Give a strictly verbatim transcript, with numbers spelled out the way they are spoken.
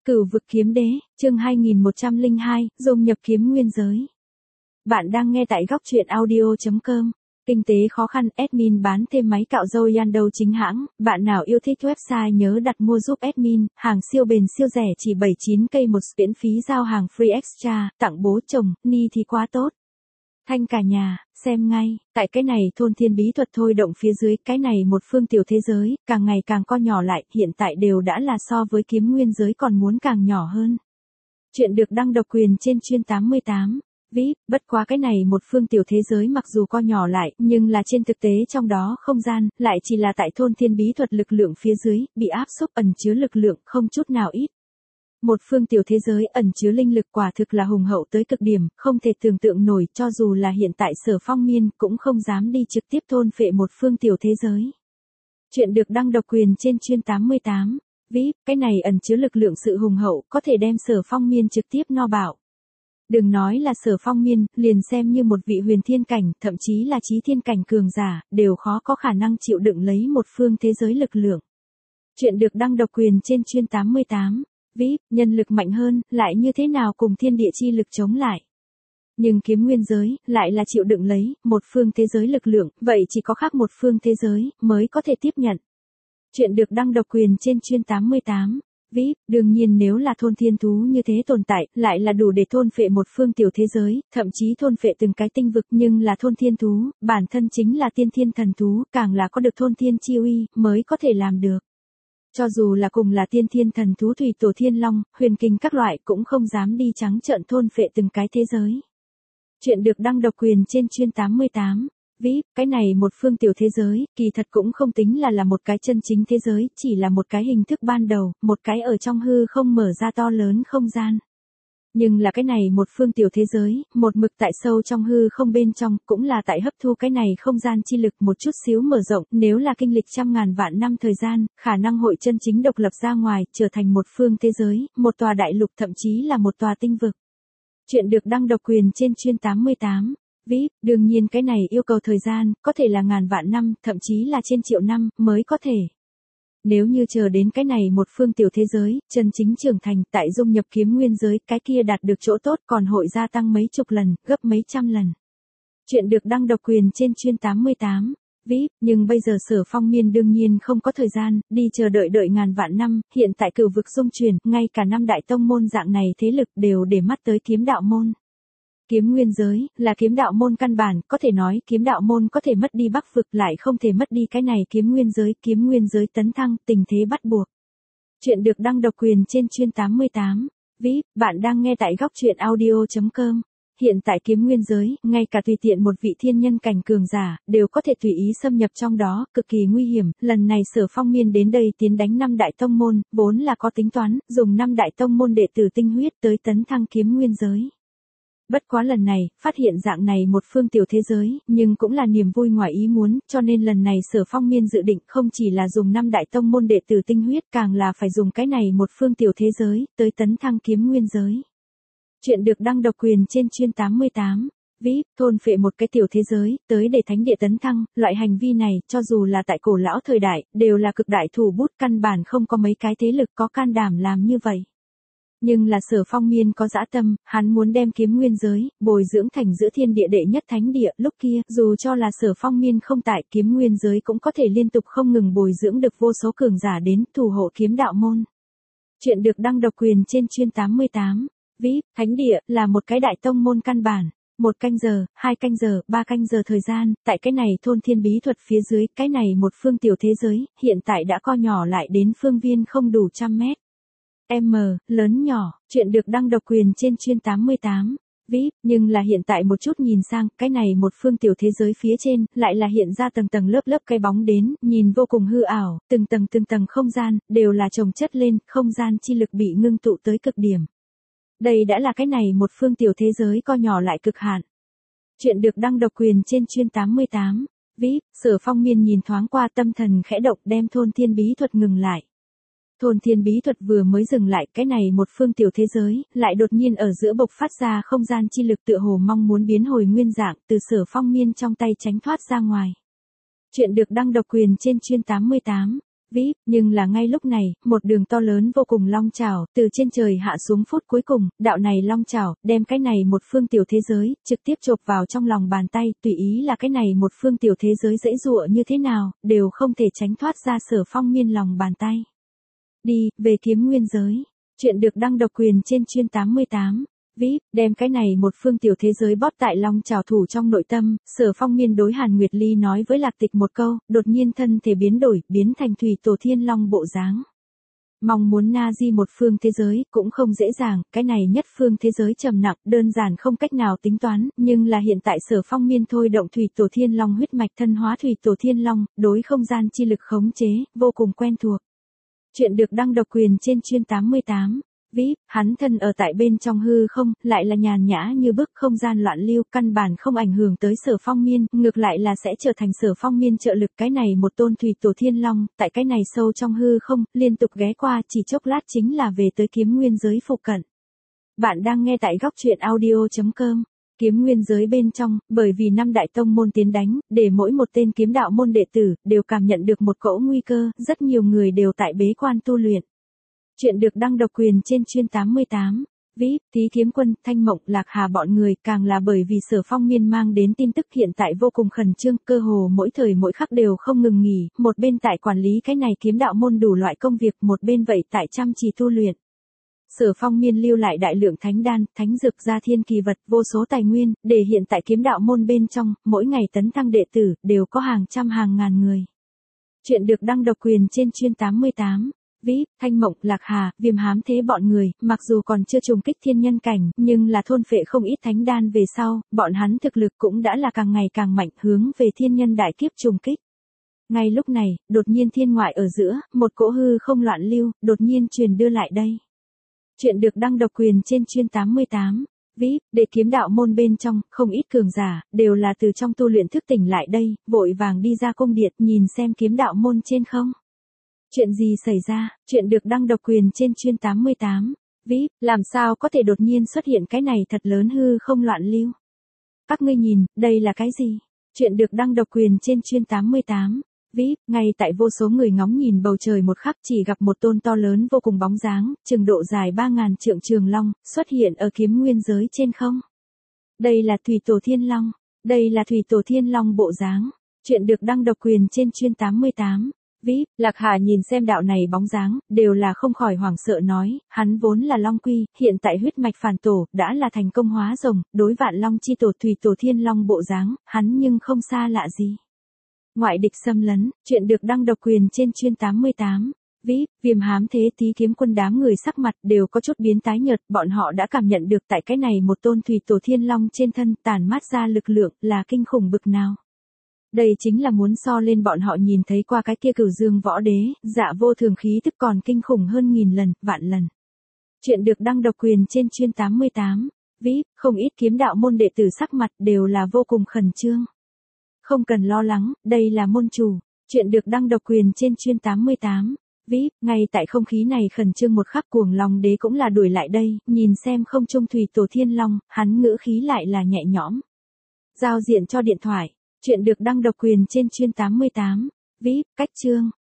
Cửu vực kiếm đế, chương hai nghìn một trăm lẻ hai, dung nhập kiếm nguyên giới. Bạn đang nghe tại góc truyện audio chấm com. Kinh tế khó khăn, admin bán thêm máy cạo râu Yando chính hãng, bạn nào yêu thích website nhớ đặt mua giúp admin, hàng siêu bền siêu rẻ chỉ bảy mươi chín k một, miễn phí giao hàng free extra, tặng bố chồng, ni thì quá tốt. Thanh cả nhà, xem ngay, tại cái này thôn thiên bí thuật thôi động phía dưới, cái này một phương tiểu thế giới, càng ngày càng co nhỏ lại, hiện tại đều đã là so với kiếm nguyên giới còn muốn càng nhỏ hơn. Chuyện được đăng độc quyền trên chuyên tám mươi tám. vê i pê, bất quá cái này một phương tiểu thế giới mặc dù co nhỏ lại, nhưng là trên thực tế trong đó không gian, lại chỉ là tại thôn thiên bí thuật lực lượng phía dưới, bị áp xúc ẩn chứa lực lượng không chút nào ít. Một phương tiểu thế giới ẩn chứa linh lực quả thực là hùng hậu tới cực điểm, không thể tưởng tượng nổi, cho dù là hiện tại Sở Phong Miên cũng không dám đi trực tiếp thôn phệ một phương tiểu thế giới. Chuyện được đăng độc quyền trên chuyên tám mươi tám. vê i pê, cái này ẩn chứa lực lượng sự hùng hậu, có thể đem Sở Phong Miên trực tiếp no bạo. Đừng nói là Sở Phong Miên, liền xem như một vị huyền thiên cảnh, thậm chí là chí thiên cảnh cường giả, đều khó có khả năng chịu đựng lấy một phương thế giới lực lượng. Chuyện được đăng độc quyền trên chuyên tám mươi tám. vê i pê, nhân lực mạnh hơn, lại như thế nào cùng thiên địa chi lực chống lại. Nhưng kiếm nguyên giới, lại là chịu đựng lấy, một phương thế giới lực lượng, vậy chỉ có khác một phương thế giới, mới có thể tiếp nhận. Chuyện được đăng độc quyền trên chuyên tám mươi tám. vê i pê, đương nhiên nếu là thôn thiên thú như thế tồn tại, lại là đủ để thôn phệ một phương tiểu thế giới, thậm chí thôn phệ từng cái tinh vực, nhưng là thôn thiên thú, bản thân chính là tiên thiên thần thú, càng là có được thôn thiên chi uy, mới có thể làm được. Cho dù là cùng là tiên thiên thần thú thủy tổ thiên long, huyền kinh các loại cũng không dám đi trắng trợn thôn phệ từng cái thế giới. Chuyện được đăng độc quyền trên chuyên tám mươi tám. vê i pê, cái này một phương tiểu thế giới, kỳ thật cũng không tính là là một cái chân chính thế giới, chỉ là một cái hình thức ban đầu, một cái ở trong hư không mở ra to lớn không gian. Nhưng là cái này một phương tiểu thế giới, một mực tại sâu trong hư không bên trong, cũng là tại hấp thu cái này không gian chi lực một chút xíu mở rộng, nếu là kinh lịch trăm ngàn vạn năm thời gian, khả năng hội chân chính độc lập ra ngoài, trở thành một phương thế giới, một tòa đại lục thậm chí là một tòa tinh vực. Chuyện được đăng độc quyền trên chuyên tám mươi tám. vê i pê, đương nhiên cái này yêu cầu thời gian, có thể là ngàn vạn năm, thậm chí là trên triệu năm, mới có thể. Nếu như chờ đến cái này một phương tiểu thế giới, chân chính trưởng thành, tại dung nhập kiếm nguyên giới, cái kia đạt được chỗ tốt còn hội gia tăng mấy chục lần, gấp mấy trăm lần. Chuyện được đăng độc quyền trên chuyên tám mươi tám. vê i pê, nhưng bây giờ Sở Phong Miên đương nhiên không có thời gian, đi chờ đợi đợi ngàn vạn năm, hiện tại cửu vực dung chuyển, ngay cả năm đại tông môn dạng này thế lực đều để mắt tới kiếm đạo môn. Kiếm nguyên giới, là kiếm đạo môn căn bản, có thể nói kiếm đạo môn có thể mất đi bắc vực lại không thể mất đi cái này kiếm nguyên giới, kiếm nguyên giới tấn thăng, tình thế bắt buộc. Chuyện được đăng độc quyền trên chuyên tám mươi tám. vê i pê, bạn đang nghe tại góc truyện audio chấm com. Hiện tại kiếm nguyên giới, ngay cả tùy tiện một vị thiên nhân cảnh cường giả, đều có thể tùy ý xâm nhập trong đó, cực kỳ nguy hiểm. Lần này Sở Phong Miên đến đây tiến đánh năm đại tông môn, vốn là có tính toán, dùng năm đại tông môn đệ tử tinh huyết tới tấn thăng kiếm nguyên giới. Bất quá lần này, phát hiện dạng này một phương tiểu thế giới, nhưng cũng là niềm vui ngoài ý muốn, cho nên lần này Sở Phong Miên dự định không chỉ là dùng năm đại tông môn đệ tử tinh huyết, càng là phải dùng cái này một phương tiểu thế giới, tới tấn thăng kiếm nguyên giới. Chuyện được đăng độc quyền trên chuyên tám mươi tám. vê i pê, thôn phệ một cái tiểu thế giới, tới để thánh địa tấn thăng, loại hành vi này, cho dù là tại cổ lão thời đại, đều là cực đại thủ bút, căn bản không có mấy cái thế lực có can đảm làm như vậy. Nhưng là Sở Phong Miên có dã tâm, hắn muốn đem kiếm nguyên giới, bồi dưỡng thành giữa thiên địa đệ nhất thánh địa, lúc kia, dù cho là Sở Phong Miên không tại, kiếm nguyên giới cũng có thể liên tục không ngừng bồi dưỡng được vô số cường giả đến, thủ hộ kiếm đạo môn. Chuyện được đăng độc quyền trên chuyên tám mươi tám. vê i pê, thánh địa, là một cái đại tông môn căn bản. Một canh giờ, hai canh giờ, ba canh giờ thời gian, tại cái này thôn thiên bí thuật phía dưới, cái này một phương tiểu thế giới, hiện tại đã co nhỏ lại đến phương viên không đủ trăm mét. M, lớn nhỏ, chuyện được đăng độc quyền trên chuyên tám mươi tám. vê i pê, nhưng là hiện tại một chút nhìn sang, cái này một phương tiểu thế giới phía trên, lại là hiện ra tầng tầng lớp lớp cái bóng đến, nhìn vô cùng hư ảo, từng tầng từng tầng không gian, đều là chồng chất lên, không gian chi lực bị ngưng tụ tới cực điểm. Đây đã là cái này một phương tiểu thế giới co nhỏ lại cực hạn. Chuyện được đăng độc quyền trên chuyên tám mươi tám. vê i pê, Sở Phong Miên nhìn thoáng qua tâm thần khẽ động đem thôn thiên bí thuật ngừng lại. Thôn thiên bí thuật vừa mới dừng lại, cái này một phương tiểu thế giới, lại đột nhiên ở giữa bộc phát ra không gian chi lực tựa hồ mong muốn biến hồi nguyên dạng, từ Sở Phong Miên trong tay tránh thoát ra ngoài. Chuyện được đăng độc quyền trên chuyên tám mươi tám. vê i pê, nhưng là ngay lúc này, một đường to lớn vô cùng long chảo, từ trên trời hạ xuống phút cuối cùng, đạo này long chảo, đem cái này một phương tiểu thế giới, trực tiếp chộp vào trong lòng bàn tay, tùy ý là cái này một phương tiểu thế giới dễ dụa như thế nào, đều không thể tránh thoát ra Sở Phong Miên lòng bàn tay. Đi, về kiếm nguyên giới. Chuyện được đăng độc quyền trên chuyên tám mươi tám. vê i pê, đem cái này một phương tiểu thế giới bóp tại long trảo thủ trong nội tâm, Sở Phong Miên đối Hàn Nguyệt Ly nói với Lạc Tịch một câu, đột nhiên thân thể biến đổi, biến thành thủy tổ thiên long bộ dáng. Mong muốn na di một phương thế giới, cũng không dễ dàng, cái này nhất phương thế giới trầm nặng, đơn giản không cách nào tính toán, nhưng là hiện tại Sở Phong Miên thôi động thủy tổ thiên long huyết mạch thân hóa thủy tổ thiên long, đối không gian chi lực khống chế, vô cùng quen thuộc. Chuyện được đăng độc quyền trên chuyên tám mươi tám. vê i pê, hắn thân ở tại bên trong hư không, lại là nhàn nhã như bức không gian loạn lưu, căn bản không ảnh hưởng tới Sở Phong Miên, ngược lại là sẽ trở thành Sở Phong Miên trợ lực cái này một tôn thủy tổ thiên long, tại cái này sâu trong hư không, liên tục ghé qua, chỉ chốc lát chính là về tới kiếm nguyên giới phụ cận. Bạn đang nghe tại góc truyện audio chấm com. Kiếm nguyên giới bên trong, bởi vì năm đại tông môn tiến đánh, để mỗi một tên kiếm đạo môn đệ tử, đều cảm nhận được một cỗ nguy cơ, rất nhiều người đều tại bế quan tu luyện. Chuyện được đăng độc quyền trên chuyên tám mươi tám. vê i pê, Thí Kiếm Quân, Thanh Mộng, Lạc Hà bọn người, càng là bởi vì Sở Phong Miên mang đến tin tức hiện tại vô cùng khẩn trương, cơ hồ mỗi thời mỗi khắc đều không ngừng nghỉ, một bên tại quản lý cái này kiếm đạo môn đủ loại công việc, một bên vậy tại chăm chỉ tu luyện. Sở Phong Miên lưu lại đại lượng thánh đan, thánh dược gia thiên kỳ vật, vô số tài nguyên, để hiện tại kiếm đạo môn bên trong, mỗi ngày tấn thăng đệ tử, đều có hàng trăm hàng ngàn người. Chuyện được đăng độc quyền trên chuyên tám mươi tám. vê i pê, Thanh Mộng, Lạc Hà, Viêm Hám Thế bọn người, mặc dù còn chưa trùng kích thiên nhân cảnh, nhưng là thôn phệ không ít thánh đan về sau, bọn hắn thực lực cũng đã là càng ngày càng mạnh, hướng về thiên nhân đại kiếp trùng kích. Ngay lúc này, đột nhiên thiên ngoại ở giữa, một cỗ hư không loạn lưu, đột nhiên truyền đưa lại đây. Chuyện được đăng độc quyền trên chuyên tám mươi tám. vê i pê, để kiếm đạo môn bên trong, không ít cường giả, đều là từ trong tu luyện thức tỉnh lại đây, vội vàng đi ra cung điện, nhìn xem kiếm đạo môn trên không. Chuyện gì xảy ra, chuyện được đăng độc quyền trên chuyên tám mươi tám. vê i pê, làm sao có thể đột nhiên xuất hiện cái này thật lớn hư không loạn lưu. Các ngươi nhìn, đây là cái gì? Chuyện được đăng độc quyền trên chuyên tám mươi tám. vê i pê, ngay tại vô số người ngóng nhìn bầu trời một khắc chỉ gặp một tôn to lớn vô cùng bóng dáng, trường độ dài ba ngàn trượng trường long, xuất hiện ở kiếm nguyên giới trên không. Đây là thủy tổ thiên long, đây là thủy tổ thiên long bộ dáng. Chuyện được đăng độc quyền trên chuyên tám mươi tám. vê i pê, Lạc Hà nhìn xem đạo này bóng dáng, đều là không khỏi hoảng sợ nói, hắn vốn là long quy, hiện tại huyết mạch phản tổ, đã là thành công hóa rồng, đối vạn long chi tổ thủy tổ thiên long bộ dáng, hắn nhưng không xa lạ gì. Ngoại địch xâm lấn, chuyện được đăng độc quyền trên chuyên tám mươi tám. vê i pê, Viêm Hám Thế Thí Kiếm Quân đám người sắc mặt đều có chút biến tái nhợt, bọn họ đã cảm nhận được tại cái này một tôn thủy tổ thiên long trên thân tản mát ra lực lượng là kinh khủng bực nào. Đây chính là muốn so lên bọn họ nhìn thấy qua cái kia Cửu Dương Võ Đế, dạ vô thường khí tức còn kinh khủng hơn nghìn lần, vạn lần. Chuyện được đăng độc quyền trên chuyên tám mươi tám. vê i pê, không ít kiếm đạo môn đệ tử sắc mặt đều là vô cùng khẩn trương. Không cần lo lắng, đây là môn chủ. Chuyện được đăng độc quyền trên chuyên tám mươi tám. vê i pê, ngay tại không khí này khẩn trương một khắc Cuồng Long Đế cũng là đuổi lại đây, nhìn xem không trung thủy tổ thiên long, hắn ngữ khí lại là nhẹ nhõm. Giao diện cho điện thoại. Chuyện được đăng độc quyền trên chuyên tám mươi tám. vê i pê, cách chương.